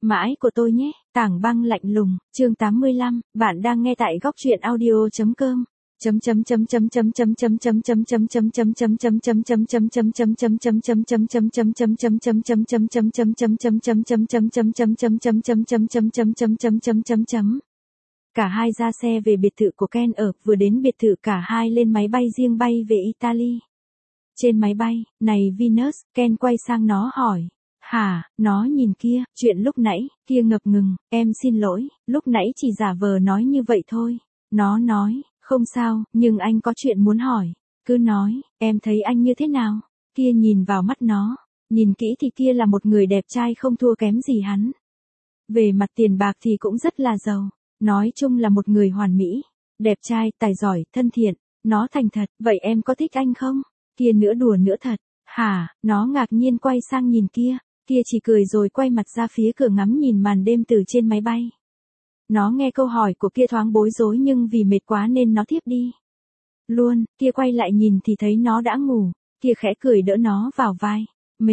Mãi của tôi nhé, Tảng Băng lạnh lùng, chương 85, bạn đang nghe tại góc truyện audio.com. Cả hai ra xe về biệt thự của Ken ở, vừa đến biệt thự cả hai lên máy bay riêng bay về Italy. Trên máy bay, này Venus, Ken quay sang nó hỏi. Hả, nó nhìn kia, chuyện lúc nãy, kia ngập ngừng, em xin lỗi, lúc nãy chỉ giả vờ nói như vậy thôi. Nó nói, không sao, nhưng anh có chuyện muốn hỏi. Cứ nói, em thấy anh như thế nào? Kia nhìn vào mắt nó, nhìn kỹ thì kia là một người đẹp trai không thua kém gì hắn. Về mặt tiền bạc thì cũng rất là giàu, nói chung là một người hoàn mỹ, đẹp trai, tài giỏi, thân thiện. Nó thành thật, vậy em có thích anh không? Kia nữa đùa nữa thật. Hả, nó ngạc nhiên quay sang nhìn kia. Kia chỉ cười rồi quay mặt ra phía cửa ngắm nhìn màn đêm từ trên máy bay. Nó nghe câu hỏi của kia thoáng bối rối nhưng vì mệt quá nên nó thiếp đi. Luôn, kia quay lại nhìn thì thấy nó đã ngủ, kia khẽ cười đỡ nó vào vai.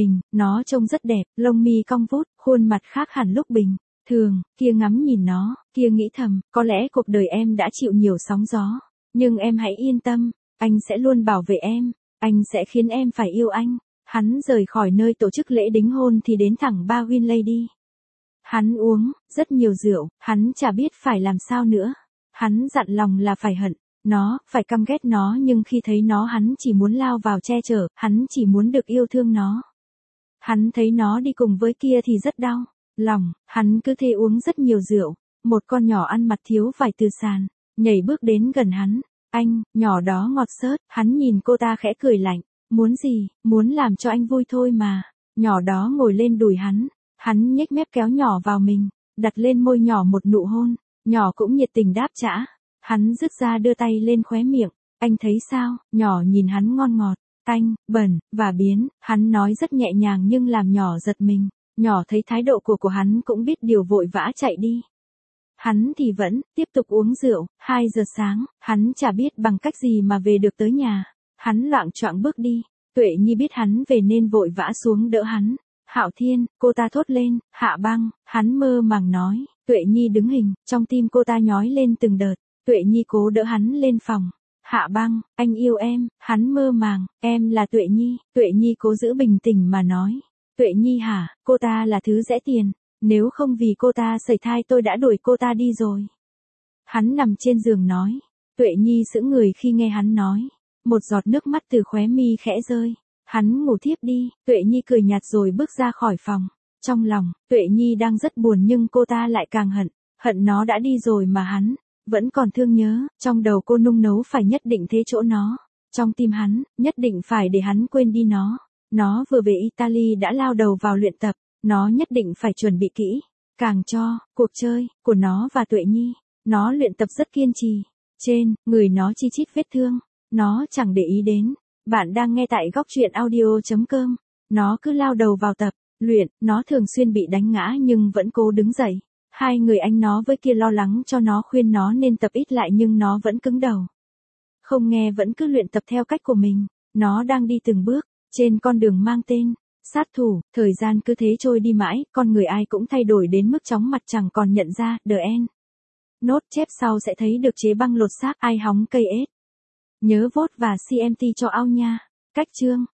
Nó trông rất đẹp, lông mi cong vút, khuôn mặt khác hẳn lúc bình thường, kia ngắm nhìn nó, kia nghĩ thầm, có lẽ cuộc đời em đã chịu nhiều sóng gió. Nhưng em hãy yên tâm, anh sẽ luôn bảo vệ em, anh sẽ khiến em phải yêu anh. Hắn rời khỏi nơi tổ chức lễ đính hôn thì đến thẳng Bar Win Lady. Hắn uống rất nhiều rượu, hắn chả biết phải làm sao nữa. Hắn dặn lòng là phải hận nó, phải căm ghét nó, nhưng khi thấy nó hắn chỉ muốn lao vào che chở, hắn chỉ muốn được yêu thương nó. Hắn thấy nó đi cùng với kia thì rất đau lòng, hắn cứ thế uống rất nhiều rượu. Một con nhỏ ăn mặc thiếu vải từ sàn, nhảy bước đến gần hắn. Anh, nhỏ đó ngọt xớt, hắn nhìn cô ta khẽ cười lạnh. Muốn gì, muốn làm cho anh vui thôi mà. Nhỏ đó ngồi lên đùi hắn nhếch mép kéo nhỏ vào mình, đặt lên môi nhỏ một nụ hôn, nhỏ cũng nhiệt tình đáp trả. Hắn rứt ra đưa tay lên khóe miệng, anh thấy sao? Nhỏ nhìn hắn ngon ngọt, tanh, bẩn, và biến, hắn nói rất nhẹ nhàng nhưng làm nhỏ giật mình. Nhỏ thấy thái độ của hắn cũng biết điều vội vã chạy đi. Hắn thì vẫn tiếp tục uống rượu. 2 giờ sáng, hắn chả biết bằng cách gì mà về được tới nhà. Hắn loạng choạng bước đi, Tuệ Nhi biết hắn về nên vội vã xuống đỡ hắn. Hạo Thiên, cô ta thốt lên. Hạ Băng, hắn mơ màng nói. Tuệ Nhi đứng hình, trong tim cô ta nhói lên từng đợt. Tuệ Nhi cố đỡ hắn lên phòng. Hạ Băng, anh yêu em. Hắn mơ màng, em là Tuệ Nhi. Tuệ Nhi cố giữ bình tĩnh mà nói. Tuệ Nhi hả, cô ta là thứ rẻ tiền. Nếu không vì cô ta sẩy thai tôi đã đuổi cô ta đi rồi. Hắn nằm trên giường nói. Tuệ Nhi sững người khi nghe hắn nói. Một giọt nước mắt từ khóe mi khẽ rơi. Hắn ngủ thiếp đi. Tuệ Nhi cười nhạt rồi bước ra khỏi phòng. Trong lòng, Tuệ Nhi đang rất buồn nhưng cô ta lại càng hận. Hận nó đã đi rồi mà hắn vẫn còn thương nhớ. Trong đầu cô nung nấu phải nhất định thế chỗ nó. Trong tim hắn, nhất định phải để hắn quên đi nó. Nó vừa về Italy đã lao đầu vào luyện tập. Nó nhất định phải chuẩn bị kỹ. Càng cho, cuộc chơi của nó và Tuệ Nhi. Nó luyện tập rất kiên trì. Trên người nó chi chít vết thương. Nó chẳng để ý đến. Bạn đang nghe tại góc truyện audio.com. Nó cứ lao đầu vào tập luyện, nó thường xuyên bị đánh ngã nhưng vẫn cố đứng dậy. Hai người anh nó với kia lo lắng cho nó, khuyên nó nên tập ít lại nhưng nó vẫn cứng đầu. Không nghe, vẫn cứ luyện tập theo cách của mình. Nó đang đi từng bước trên con đường mang tên sát thủ. Thời gian cứ thế trôi đi mãi, con người ai cũng thay đổi đến mức chóng mặt chẳng còn nhận ra. The End. Nốt chép sau sẽ thấy được chế băng lột xác ai hóng cây ếch. Nhớ vote và CMT cho ao nha. Cách chương